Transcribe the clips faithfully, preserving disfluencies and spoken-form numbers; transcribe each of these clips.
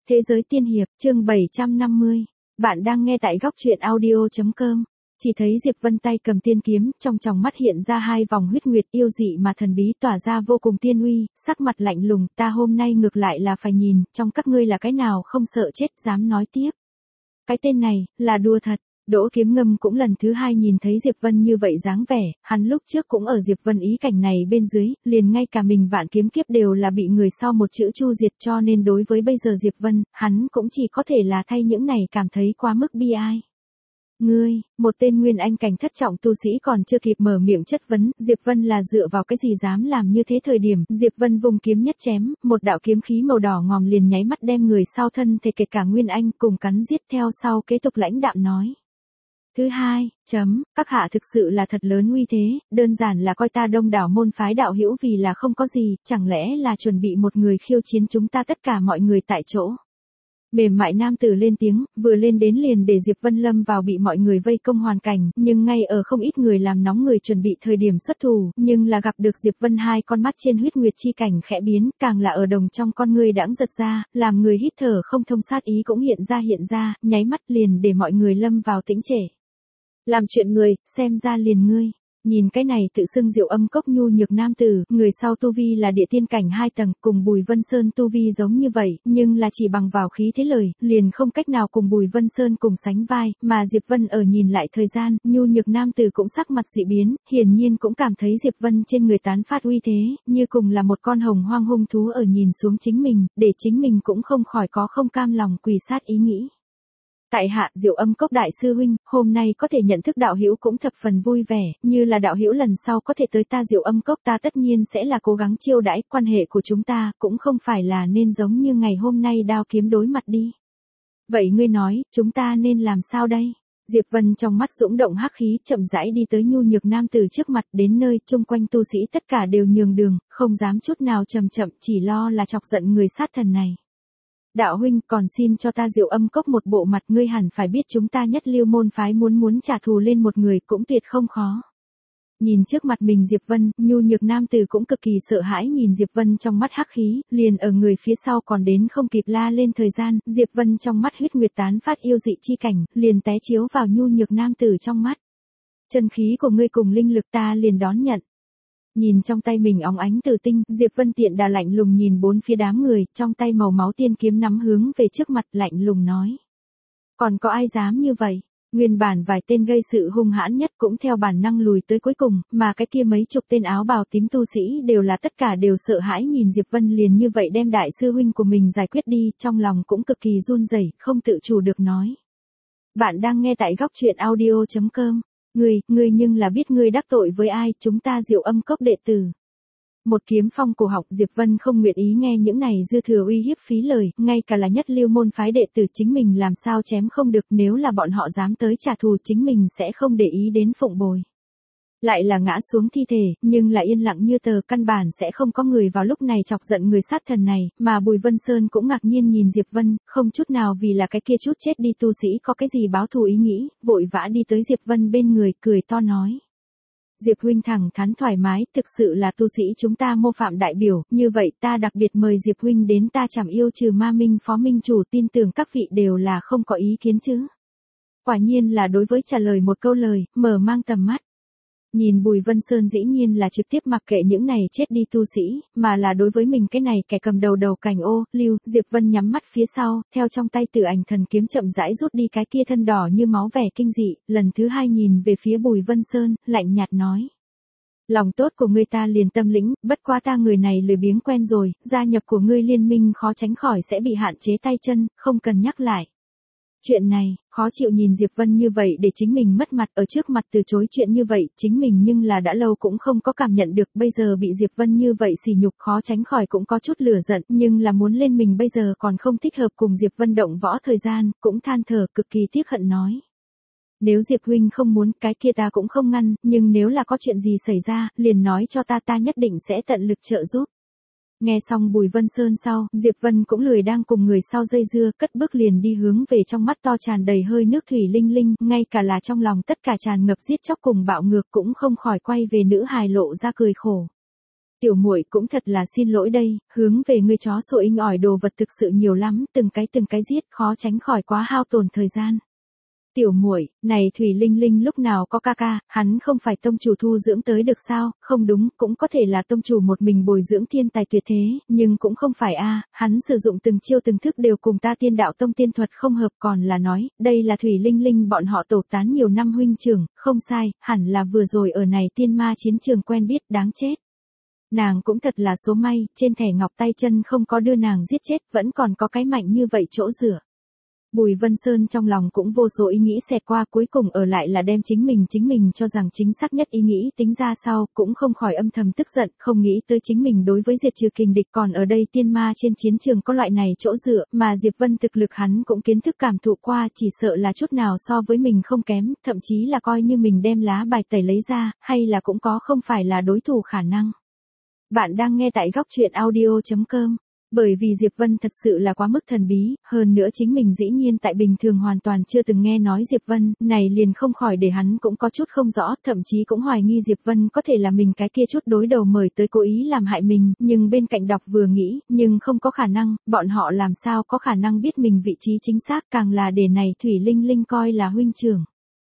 Thế giới tiên hiệp, chương bảy trăm năm mươi. Bạn đang nghe tại góc truyện audio chấm com. Chỉ thấy Diệp Vân tay cầm tiên kiếm, trong tròng mắt hiện ra hai vòng huyết nguyệt yêu dị mà thần bí tỏa ra vô cùng tiên uy, sắc mặt lạnh lùng, ta hôm nay ngược lại là phải nhìn, trong các ngươi là cái nào không sợ chết dám nói tiếp. Cái tên này, là đùa thật. Đỗ Kiếm Ngâm cũng lần thứ hai nhìn thấy Diệp Vân như vậy dáng vẻ, hắn lúc trước cũng ở Diệp Vân ý cảnh này bên dưới, liền ngay cả mình vạn kiếm kiếp đều là bị người sau một chữ chu diệt, cho nên đối với bây giờ Diệp Vân, hắn cũng chỉ có thể là thay những này cảm thấy quá mức bi ai. Ngươi, một tên nguyên anh cảnh thất trọng tu sĩ còn chưa kịp mở miệng chất vấn, Diệp Vân là dựa vào cái gì dám làm như thế. Thời điểm, Diệp Vân vùng kiếm nhất chém, một đạo kiếm khí màu đỏ ngòm liền nháy mắt đem người sau thân thể kệt cả nguyên anh cùng cắn giết, theo sau kế tục lãnh đạm nói. Thứ hai, chấm, các hạ thực sự là thật lớn uy thế, đơn giản là coi ta đông đảo môn phái đạo hữu vì là không có gì, chẳng lẽ là chuẩn bị một người khiêu chiến chúng ta tất cả mọi người tại chỗ. Mềm mại nam tử lên tiếng, vừa lên đến liền để Diệp Vân lâm vào bị mọi người vây công hoàn cảnh, nhưng ngay ở không ít người làm nóng người chuẩn bị thời điểm xuất thủ, nhưng là gặp được Diệp Vân hai con mắt trên huyết nguyệt chi cảnh khẽ biến, càng là ở đồng trong con người đãng giật ra, làm người hít thở không thông, sát ý cũng hiện ra hiện ra, nháy mắt liền để mọi người lâm vào tĩnh trệ. Làm chuyện người, xem ra liền ngươi. Nhìn cái này tự xưng Diệu Âm Cốc nhu nhược nam tử, người sau tu vi là địa tiên cảnh hai tầng, cùng Bùi Vân Sơn tu vi giống như vậy, nhưng là chỉ bằng vào khí thế lời, liền không cách nào cùng Bùi Vân Sơn cùng sánh vai, mà Diệp Vân ở nhìn lại thời gian, nhu nhược nam tử cũng sắc mặt dị biến, hiển nhiên cũng cảm thấy Diệp Vân trên người tán phát uy thế, như cùng là một con hồng hoang hung thú ở nhìn xuống chính mình, để chính mình cũng không khỏi có không cam lòng quỳ sát ý nghĩ. Tại hạ Diệu Âm Cốc đại sư huynh, hôm nay có thể nhận thức đạo hữu cũng thập phần vui vẻ, như là đạo hữu lần sau có thể tới ta Diệu Âm Cốc, ta tất nhiên sẽ là cố gắng chiêu đãi, quan hệ của chúng ta cũng không phải là nên giống như ngày hôm nay đao kiếm đối mặt đi. Vậy ngươi nói, chúng ta nên làm sao đây? Diệp Vân trong mắt dũng động hắc khí, chậm rãi đi tới nhu nhược nam tử trước mặt, đến nơi chung quanh tu sĩ tất cả đều nhường đường, không dám chút nào chậm chậm, chỉ lo là chọc giận người sát thần này. Đạo huynh, còn xin cho ta Diệu Âm Cốc một bộ mặt, ngươi hẳn phải biết chúng ta nhất lưu môn phái muốn muốn trả thù lên một người cũng tuyệt không khó. Nhìn trước mặt mình Diệp Vân, nhu nhược nam tử cũng cực kỳ sợ hãi nhìn Diệp Vân trong mắt hắc khí, liền ở người phía sau còn đến không kịp la lên thời gian, Diệp Vân trong mắt huyết nguyệt tán phát yêu dị chi cảnh, liền té chiếu vào nhu nhược nam tử trong mắt. Chân khí của ngươi cùng linh lực ta liền đón nhận. Nhìn trong tay mình óng ánh tử tinh, Diệp Vân tiện đà lạnh lùng nhìn bốn phía đám người, trong tay màu máu tiên kiếm nắm hướng về trước mặt, lạnh lùng nói. Còn có ai dám như vậy? Nguyên bản vài tên gây sự hung hãn nhất cũng theo bản năng lùi tới cuối cùng, mà cái kia mấy chục tên áo bào tím tu sĩ đều là tất cả đều sợ hãi nhìn Diệp Vân liền như vậy đem đại sư huynh của mình giải quyết đi, trong lòng cũng cực kỳ run rẩy, không tự chủ được nói. Bạn đang nghe tại góc truyện audio chấm com. Ngươi, ngươi nhưng là biết ngươi đắc tội với ai, chúng ta Diệu Âm Cốc đệ tử. Một kiếm phong cổ học, Diệp Vân không nguyện ý nghe những này dư thừa uy hiếp phí lời, ngay cả là nhất lưu môn phái đệ tử chính mình làm sao chém không được, nếu là bọn họ dám tới trả thù chính mình sẽ không để ý đến phụng bồi. Lại là ngã xuống thi thể, nhưng là yên lặng như tờ, căn bản sẽ không có người vào lúc này chọc giận người sát thần này, mà Bùi Vân Sơn cũng ngạc nhiên nhìn Diệp Vân, không chút nào vì là cái kia chút chết đi tu sĩ có cái gì báo thù ý nghĩ, vội vã đi tới Diệp Vân bên người, cười to nói. Diệp huynh thẳng thắn thoải mái, thực sự là tu sĩ chúng ta mô phạm đại biểu, như vậy ta đặc biệt mời Diệp huynh đến ta Trảm Yêu Trừ Ma Minh phó minh chủ, tin tưởng các vị đều là không có ý kiến chứ. Quả nhiên là đối với trả lời một câu lời, mở mang tầm mắt. Nhìn Bùi Vân Sơn dĩ nhiên là trực tiếp mặc kệ những này chết đi tu sĩ, mà là đối với mình cái này kẻ cầm đầu đầu cành ô, lưu, Diệp Vân nhắm mắt phía sau, theo trong tay Tử Ảnh Thần kiếm chậm rãi rút đi cái kia thân đỏ như máu vẻ kinh dị, lần thứ hai nhìn về phía Bùi Vân Sơn, lạnh nhạt nói. Lòng tốt của ngươi ta liền tâm lĩnh, bất quá ta người này lười biếng quen rồi, gia nhập của ngươi liên minh khó tránh khỏi sẽ bị hạn chế tay chân, không cần nhắc lại. Chuyện này, khó chịu nhìn Diệp Vân như vậy để chính mình mất mặt ở trước mặt từ chối chuyện như vậy, chính mình nhưng là đã lâu cũng không có cảm nhận được, bây giờ bị Diệp Vân như vậy sỉ nhục khó tránh khỏi cũng có chút lửa giận, nhưng là muốn lên mình bây giờ còn không thích hợp cùng Diệp Vân động võ thời gian, cũng than thở cực kỳ tiếc hận nói. Nếu Diệp huynh không muốn, cái kia ta cũng không ngăn, nhưng nếu là có chuyện gì xảy ra, liền nói cho ta, ta nhất định sẽ tận lực trợ giúp. Nghe xong Bùi Vân Sơn sau, Diệp Vân cũng lười đang cùng người sau dây dưa, cất bước liền đi hướng về trong mắt to tràn đầy hơi nước thủy linh linh, ngay cả là trong lòng tất cả tràn ngập giết chóc cùng bạo ngược cũng không khỏi quay về nữ hài lộ ra cười khổ. Tiểu muội cũng thật là xin lỗi đây, hướng về ngươi chó sủa inh ỏi đồ vật thực sự nhiều lắm, từng cái từng cái giết khó tránh khỏi quá hao tổn thời gian. Tiểu muội, này Thủy Linh Linh lúc nào có ca ca, hắn không phải tông chủ thu dưỡng tới được sao, không đúng, cũng có thể là tông chủ một mình bồi dưỡng thiên tài tuyệt thế, nhưng cũng không phải a, hắn sử dụng từng chiêu từng thức đều cùng ta tiên đạo tông tiên thuật không hợp, còn là nói, đây là Thủy Linh Linh bọn họ tổ tán nhiều năm huynh trưởng, không sai, hẳn là vừa rồi ở này tiên ma chiến trường quen biết, đáng chết. Nàng cũng thật là số may, trên thẻ ngọc tay chân không có đưa nàng giết chết, vẫn còn có cái mạnh như vậy chỗ dựa. Bùi Vân Sơn trong lòng cũng vô số ý nghĩ xẹt qua, cuối cùng ở lại là đem chính mình chính mình cho rằng chính xác nhất ý nghĩ tính ra sau, cũng không khỏi âm thầm tức giận, không nghĩ tới chính mình đối với diệt trừ kình địch còn ở đây tiên ma trên chiến trường có loại này chỗ dựa, mà Diệp Vân thực lực hắn cũng kiến thức cảm thụ qua, chỉ sợ là chút nào so với mình không kém, thậm chí là coi như mình đem lá bài tẩy lấy ra, hay là cũng có không phải là đối thủ khả năng. Bạn đang nghe tại góc truyện audio chấm com. Bởi vì Diệp Vân thật sự là quá mức thần bí, hơn nữa chính mình dĩ nhiên tại bình thường hoàn toàn chưa từng nghe nói Diệp Vân, này liền không khỏi để hắn cũng có chút không rõ, thậm chí cũng hoài nghi Diệp Vân có thể là mình cái kia chút đối đầu mời tới cố ý làm hại mình, nhưng bên cạnh đọc vừa nghĩ, nhưng không có khả năng, bọn họ làm sao có khả năng biết mình vị trí chính xác, càng là để này Thủy Linh Linh coi là huynh trưởng.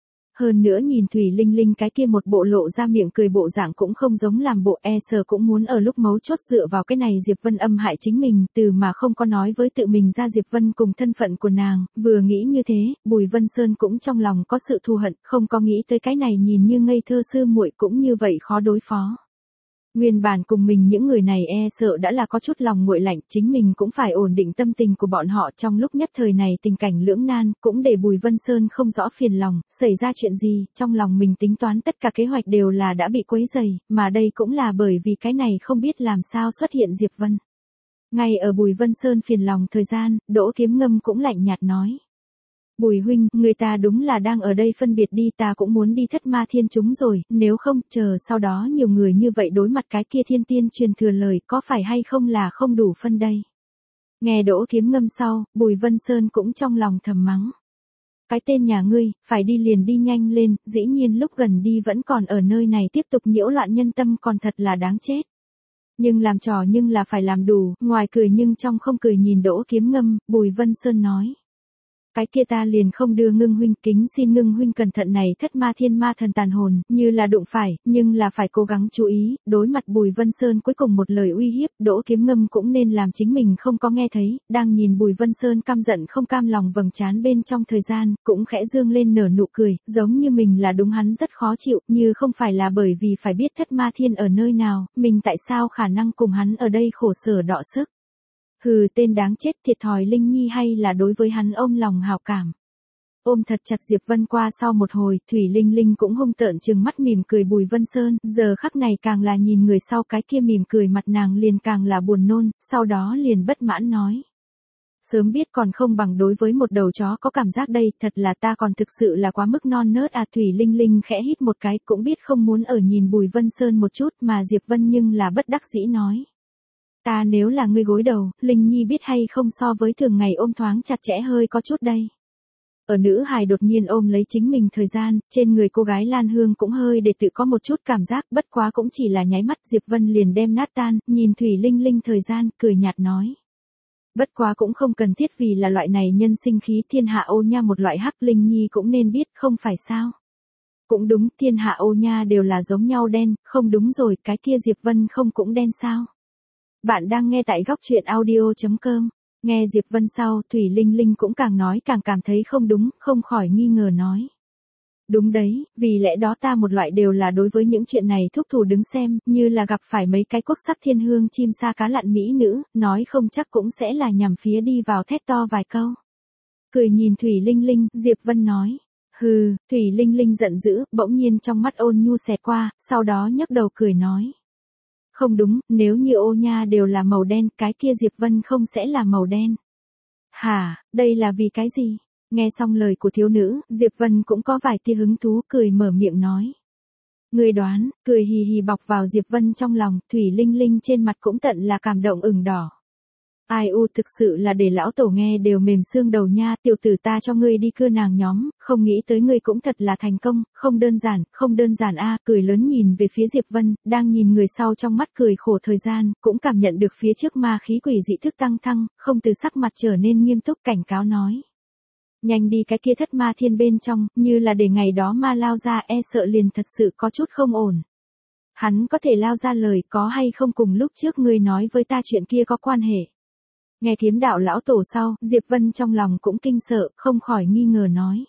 Hơn nữa nhìn Thủy Linh Linh cái kia một bộ lộ ra miệng cười bộ dạng cũng không giống làm bộ, e sờ cũng muốn ở lúc mấu chốt dựa vào cái này Diệp Vân âm hại chính mình, từ mà không có nói với tự mình ra Diệp Vân cùng thân phận của nàng, vừa nghĩ như thế, Bùi Vân Sơn cũng trong lòng có sự thù hận, không có nghĩ tới cái này nhìn như ngây thơ sư muội cũng như vậy khó đối phó. Nguyên bản cùng mình những người này e sợ đã là có chút lòng nguội lạnh, chính mình cũng phải ổn định tâm tình của bọn họ trong lúc nhất thời này tình cảnh lưỡng nan, cũng để Bùi Vân Sơn không rõ phiền lòng, xảy ra chuyện gì, trong lòng mình tính toán tất cả kế hoạch đều là đã bị quấy rầy, mà đây cũng là bởi vì cái này không biết làm sao xuất hiện Diệp Vân. Ngay ở Bùi Vân Sơn phiền lòng thời gian, Đỗ Kiếm Ngâm cũng lạnh nhạt nói. Bùi huynh, người ta đúng là đang ở đây phân biệt đi, ta cũng muốn đi thất ma thiên chúng rồi, nếu không, chờ sau đó nhiều người như vậy đối mặt cái kia thiên tiên truyền thừa lời, có phải hay không là không đủ phân đây. Nghe Đỗ Kiếm Ngâm sau, Bùi Vân Sơn cũng trong lòng thầm mắng. Cái tên nhà ngươi, phải đi liền đi nhanh lên, dĩ nhiên lúc gần đi vẫn còn ở nơi này tiếp tục nhiễu loạn nhân tâm còn thật là đáng chết. Nhưng làm trò nhưng là phải làm đủ, ngoài cười nhưng trong không cười nhìn Đỗ Kiếm Ngâm, Bùi Vân Sơn nói. Cái kia ta liền không đưa Ngưng huynh, kính xin Ngưng huynh cẩn thận này thất ma thiên ma thần tàn hồn, như là đụng phải, nhưng là phải cố gắng chú ý, đối mặt Bùi Vân Sơn cuối cùng một lời uy hiếp, Đỗ Kiếm Ngâm cũng nên làm chính mình không có nghe thấy, đang nhìn Bùi Vân Sơn căm giận không cam lòng vầng trán bên trong thời gian, cũng khẽ dương lên nở nụ cười, giống như mình là đúng hắn rất khó chịu, như không phải là bởi vì phải biết thất ma thiên ở nơi nào, mình tại sao khả năng cùng hắn ở đây khổ sở đọ sức. Hừ, tên đáng chết, thiệt thòi Linh Nhi hay là đối với hắn ôm lòng hảo cảm. Ôm thật chặt Diệp Vân qua sau một hồi, Thủy Linh Linh cũng hung tợn trừng mắt mỉm cười Bùi Vân Sơn, giờ khắc này càng là nhìn người sau cái kia mỉm cười mặt nàng liền càng là buồn nôn, sau đó liền bất mãn nói. Sớm biết còn không bằng đối với một đầu chó có cảm giác đây, thật là ta còn thực sự là quá mức non nớt à. Thủy Linh Linh khẽ hít một cái, cũng biết không muốn ở nhìn Bùi Vân Sơn một chút, mà Diệp Vân nhưng là bất đắc dĩ nói. Ta nếu là ngươi gối đầu, Linh Nhi biết hay không so với thường ngày ôm thoáng chặt chẽ hơi có chút đây. Ở nữ hài đột nhiên ôm lấy chính mình thời gian, trên người cô gái Lan Hương cũng hơi để tự có một chút cảm giác, bất quá cũng chỉ là nháy mắt, Diệp Vân liền đem nát tan, nhìn Thủy Linh Linh thời gian, cười nhạt nói. Bất quá cũng không cần thiết vì là loại này nhân sinh khí thiên hạ ô nha một loại hắc, Linh Nhi cũng nên biết không phải sao. Cũng đúng, thiên hạ ô nha đều là giống nhau đen, không đúng rồi, cái kia Diệp Vân không cũng đen sao. Bạn đang nghe tại góc truyện audio chấm com. Nghe Diệp Vân sau, Thủy Linh Linh cũng càng nói càng cảm thấy không đúng, không khỏi nghi ngờ nói. Đúng đấy, vì lẽ đó ta một loại đều là đối với những chuyện này thúc thủ đứng xem, như là gặp phải mấy cái quốc sắc thiên hương chim sa cá lặn mỹ nữ, nói không chắc cũng sẽ là nhằm phía đi vào thét to vài câu. Cười nhìn Thủy Linh Linh, Diệp Vân nói. Hừ, Thủy Linh Linh giận dữ, bỗng nhiên trong mắt ôn nhu xẹt qua, sau đó nhấc đầu cười nói. Không đúng, nếu như ô nha đều là màu đen, cái kia Diệp Vân không sẽ là màu đen. Hả, đây là vì cái gì? Nghe xong lời của thiếu nữ, Diệp Vân cũng có vài tia hứng thú, cười mở miệng nói. Người đoán, cười hì hì bọc vào Diệp Vân trong lòng, Thủy Linh Linh trên mặt cũng tận là cảm động ửng đỏ. Ai u thực sự là để lão tổ nghe đều mềm xương đầu nha, tiểu tử ta cho ngươi đi cưa nàng nhóm, không nghĩ tới ngươi cũng thật là thành công, không đơn giản, không đơn giản a, cười lớn nhìn về phía Diệp Vân, đang nhìn người sau trong mắt cười khổ thời gian, cũng cảm nhận được phía trước ma khí quỷ dị thức tăng thăng, không từ sắc mặt trở nên nghiêm túc cảnh cáo nói. Nhanh đi cái kia thất ma thiên bên trong, như là để ngày đó ma lao ra e sợ liền thật sự có chút không ổn. Hắn có thể lao ra lời có hay không cùng lúc trước ngươi nói với ta chuyện kia có quan hệ. Nghe kiếm đạo lão tổ sau, Diệp Vân trong lòng cũng kinh sợ, không khỏi nghi ngờ nói.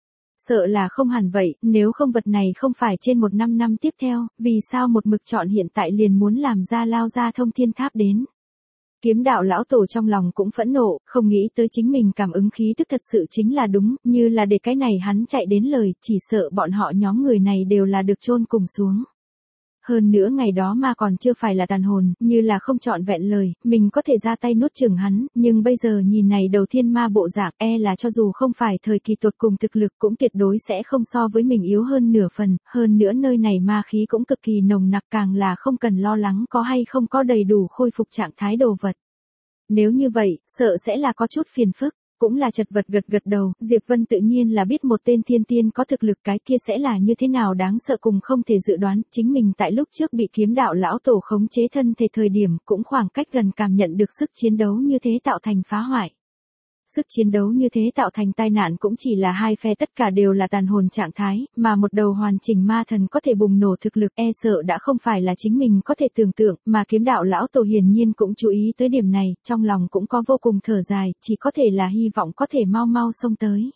Sợ là không hẳn vậy, nếu không vật này không phải trên một năm năm tiếp theo, vì sao một mực chọn hiện tại liền muốn làm ra lao ra thông thiên tháp đến. Kiếm đạo lão tổ trong lòng cũng phẫn nộ, không nghĩ tới chính mình cảm ứng khí tức thật sự chính là đúng, như là để cái này hắn chạy đến lời, chỉ sợ bọn họ nhóm người này đều là được chôn cùng xuống. Hơn nữa ngày đó mà còn chưa phải là tàn hồn, như là không trọn vẹn lời, mình có thể ra tay nuốt chửng hắn, nhưng bây giờ nhìn này đầu thiên ma bộ dạng e là cho dù không phải thời kỳ tột cùng thực lực cũng tuyệt đối sẽ không so với mình yếu hơn nửa phần, hơn nữa nơi này ma khí cũng cực kỳ nồng nặc càng là không cần lo lắng có hay không có đầy đủ khôi phục trạng thái đồ vật. Nếu như vậy, sợ sẽ là có chút phiền phức. Cũng là chật vật gật gật đầu, Diệp Vân tự nhiên là biết một tên thiên tiên có thực lực cái kia sẽ là như thế nào đáng sợ cùng không thể dự đoán, chính mình tại lúc trước bị kiếm đạo lão tổ khống chế thân thể thời điểm cũng khoảng cách gần cảm nhận được sức chiến đấu như thế tạo thành phá hoại. Sức chiến đấu như thế tạo thành tai nạn cũng chỉ là hai phe tất cả đều là tàn hồn trạng thái, mà một đầu hoàn chỉnh ma thần có thể bùng nổ thực lực e sợ đã không phải là chính mình có thể tưởng tượng, mà kiếm đạo lão tổ hiển nhiên cũng chú ý tới điểm này, trong lòng cũng có vô cùng thở dài, chỉ có thể là hy vọng có thể mau mau xông tới.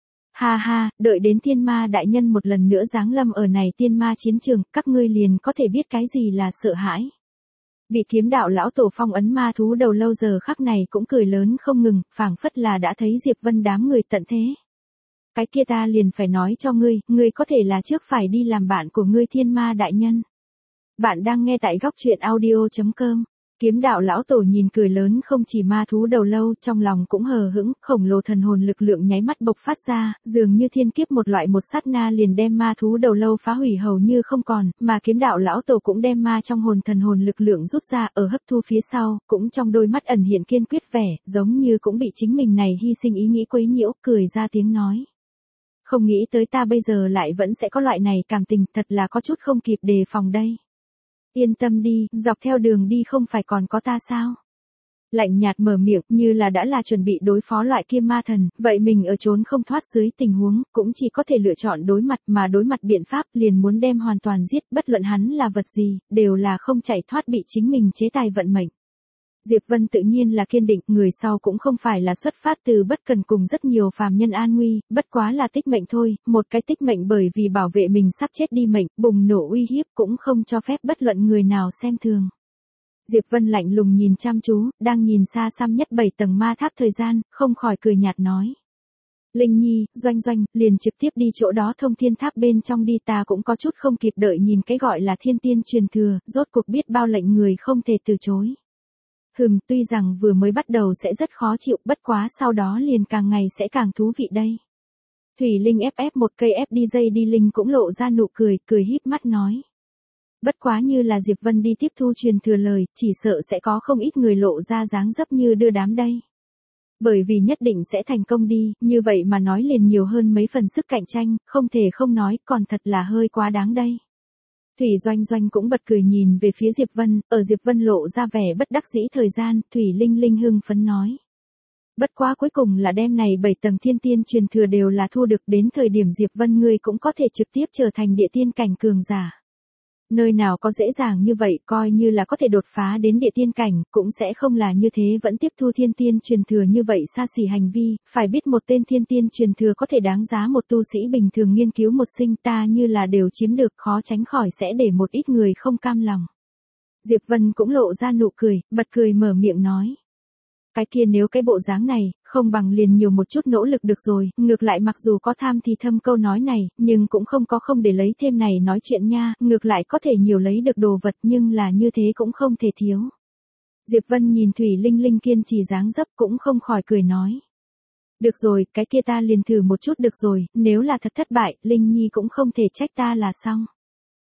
Ha ha, đợi đến thiên ma đại nhân một lần nữa giáng lâm ở này tiên ma chiến trường, các ngươi liền có thể biết cái gì là sợ hãi. Bị kiếm đạo lão tổ phong ấn ma thú đầu lâu giờ khắc này cũng cười lớn không ngừng, phảng phất là đã thấy Diệp Vân đám người tận thế. Cái kia ta liền phải nói cho ngươi, ngươi có thể là trước phải đi làm bạn của ngươi thiên ma đại nhân. Bạn đang nghe tại góc truyện audio chấm com. Kiếm đạo lão tổ nhìn cười lớn không chỉ ma thú đầu lâu, trong lòng cũng hờ hững, khổng lồ thần hồn lực lượng nháy mắt bộc phát ra, dường như thiên kiếp một loại một sát na liền đem ma thú đầu lâu phá hủy hầu như không còn, mà kiếm đạo lão tổ cũng đem ma trong hồn thần hồn lực lượng rút ra ở hấp thu phía sau, cũng trong đôi mắt ẩn hiện kiên quyết vẻ, giống như cũng bị chính mình này hy sinh ý nghĩ quấy nhiễu, cười ra tiếng nói. Không nghĩ tới ta bây giờ lại vẫn sẽ có loại này cảm tình, thật là có chút không kịp đề phòng đây. Yên tâm đi, dọc theo đường đi không phải còn có ta sao? Lạnh nhạt mở miệng như là đã là chuẩn bị đối phó loại kia ma thần, vậy mình ở trốn không thoát dưới tình huống, cũng chỉ có thể lựa chọn đối mặt mà đối mặt biện pháp liền muốn đem hoàn toàn giết, bất luận hắn là vật gì, đều là không chạy thoát bị chính mình chế tài vận mệnh. Diệp Vân tự nhiên là kiên định, người sau cũng không phải là xuất phát từ bất cần cùng rất nhiều phàm nhân an nguy, bất quá là tích mệnh thôi, một cái tích mệnh bởi vì bảo vệ mình sắp chết đi mệnh, bùng nổ uy hiếp cũng không cho phép bất luận người nào xem thường. Diệp Vân lạnh lùng nhìn chăm chú, đang nhìn xa xăm nhất bảy tầng ma tháp thời gian, không khỏi cười nhạt nói. Linh Nhi, Doanh Doanh, liền trực tiếp đi chỗ đó thông thiên tháp bên trong đi, ta cũng có chút không kịp đợi nhìn cái gọi là thiên tiên truyền thừa, rốt cuộc biết bao lệnh người không thể từ chối. Hừm, tuy rằng vừa mới bắt đầu sẽ rất khó chịu, bất quá sau đó liền càng ngày sẽ càng thú vị đây. Thủy Linh ép ép một cây ép đi dây đi Linh cũng lộ ra nụ cười, cười híp mắt nói. Bất quá như là Diệp Vân đi tiếp thu truyền thừa lời, chỉ sợ sẽ có không ít người lộ ra dáng dấp như đưa đám đây. Bởi vì nhất định sẽ thành công đi, như vậy mà nói liền nhiều hơn mấy phần sức cạnh tranh, không thể không nói, còn thật là hơi quá đáng đây. Thủy Doanh Doanh cũng bật cười nhìn về phía Diệp Vân, ở Diệp Vân lộ ra vẻ bất đắc dĩ thời gian, Thủy Linh Linh hưng phấn nói. Bất quá cuối cùng là đêm này bảy tầng thiên tiên truyền thừa đều là thu được, đến thời điểm Diệp Vân ngươi cũng có thể trực tiếp trở thành địa tiên cảnh cường giả. Nơi nào có dễ dàng như vậy, coi như là có thể đột phá đến địa tiên cảnh, cũng sẽ không là như thế vẫn tiếp thu thiên tiên truyền thừa như vậy xa xỉ hành vi, phải biết một tên thiên tiên truyền thừa có thể đáng giá một tu sĩ bình thường nghiên cứu một sinh, ta như là đều chiếm được, khó tránh khỏi sẽ để một ít người không cam lòng. Diệp Vân cũng lộ ra nụ cười, bật cười mở miệng nói. Cái kia nếu cái bộ dáng này, không bằng liền nhiều một chút nỗ lực được rồi, ngược lại mặc dù có tham thì thâm câu nói này, nhưng cũng không có không để lấy thêm này nói chuyện nha, ngược lại có thể nhiều lấy được đồ vật nhưng là như thế cũng không thể thiếu. Diệp Vân nhìn Thủy Linh Linh kiên trì dáng dấp cũng không khỏi cười nói. Được rồi, cái kia ta liền thử một chút được rồi, nếu là thật thất bại, Linh Nhi cũng không thể trách ta là xong.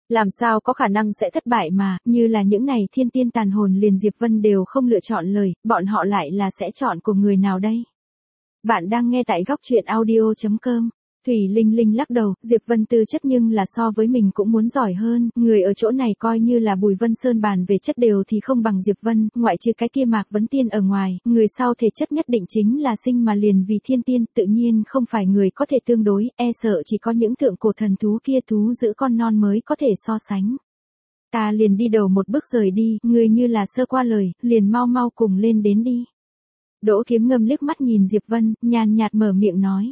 Làm sao có khả năng sẽ thất bại mà, như là những này thiên tiên tàn hồn liền Diệp Vân đều không lựa chọn lời, bọn họ lại là sẽ chọn của người nào đây? Bạn đang nghe tại góc truyện audio chấm com. Thủy Linh Linh lắc đầu, Diệp Vân tư chất nhưng là so với mình cũng muốn giỏi hơn, người ở chỗ này coi như là Bùi Vân Sơn bàn về chất đều thì không bằng Diệp Vân, ngoại trừ cái kia Mạc Vấn Tiên ở ngoài, người sau thể chất nhất định chính là sinh mà liền vì thiên tiên, tự nhiên không phải người có thể tương đối, e sợ chỉ có những thượng cổ thần thú kia thú giữ con non mới có thể so sánh. Ta liền đi đầu một bước rời đi, người như là sơ qua lời, liền mau mau cùng lên đến đi. Đỗ Kiếm Ngâm liếc mắt nhìn Diệp Vân, nhàn nhạt mở miệng nói.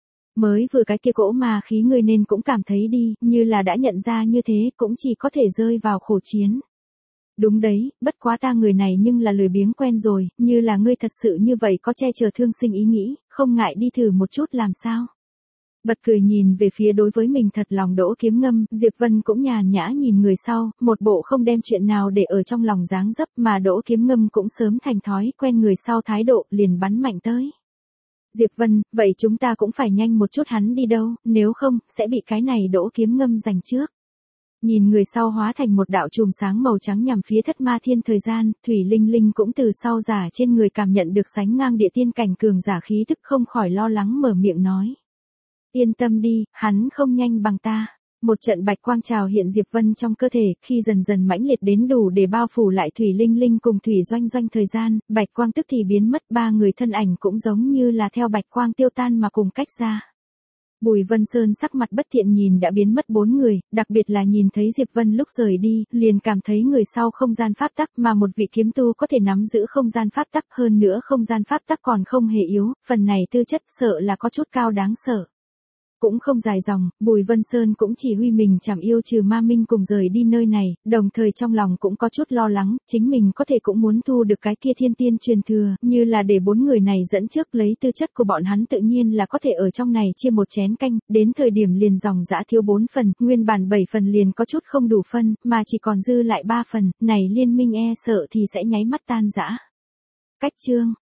Mới vừa cái kia cỗ mà khí người nên cũng cảm thấy đi, như là đã nhận ra như thế, cũng chỉ có thể rơi vào khổ chiến. Đúng đấy, bất quá ta người này nhưng là lười biếng quen rồi, như là ngươi thật sự như vậy có che chở thương sinh ý nghĩ, không ngại đi thử một chút làm sao. Bật cười nhìn về phía đối với mình thật lòng Đỗ Kiếm Ngâm, Diệp Vân cũng nhàn nhã nhìn người sau, một bộ không đem chuyện nào để ở trong lòng dáng dấp mà Đỗ Kiếm Ngâm cũng sớm thành thói quen người sau thái độ liền bắn mạnh tới. Diệp Vân, vậy chúng ta cũng phải nhanh một chút hắn đi đâu, nếu không, sẽ bị cái này Đỗ Kiếm Ngâm giành trước. Nhìn người sau hóa thành một đạo chùm sáng màu trắng nhằm phía Thất Ma Thiên thời gian, Thủy Linh Linh cũng từ sau giả trên người cảm nhận được sánh ngang địa tiên cảnh cường giả khí tức không khỏi lo lắng mở miệng nói. Yên tâm đi, hắn không nhanh bằng ta. Một trận bạch quang trào hiện Diệp Vân trong cơ thể, khi dần dần mãnh liệt đến đủ để bao phủ lại Thủy Linh Linh cùng Thủy Doanh Doanh thời gian, bạch quang tức thì biến mất, ba người thân ảnh cũng giống như là theo bạch quang tiêu tan mà cùng cách ra. Bùi Vân Sơn sắc mặt bất thiện nhìn đã biến mất bốn người, đặc biệt là nhìn thấy Diệp Vân lúc rời đi, liền cảm thấy người sau không gian pháp tắc mà một vị kiếm tu có thể nắm giữ không gian pháp tắc, hơn nữa không gian pháp tắc còn không hề yếu, phần này tư chất sợ là có chút cao đáng sợ. Cũng không dài dòng, Bùi Vân Sơn cũng chỉ huy mình chảm yêu trừ ma minh cùng rời đi nơi này, đồng thời trong lòng cũng có chút lo lắng, chính mình có thể cũng muốn thu được cái kia thiên tiên truyền thừa, như là để bốn người này dẫn trước lấy tư chất của bọn hắn tự nhiên là có thể ở trong này chia một chén canh, đến thời điểm liền dòng dã thiếu bốn phần, nguyên bản bảy phần liền có chút không đủ phân, mà chỉ còn dư lại ba phần, này liên minh e sợ thì sẽ nháy mắt tan rã. Cách chương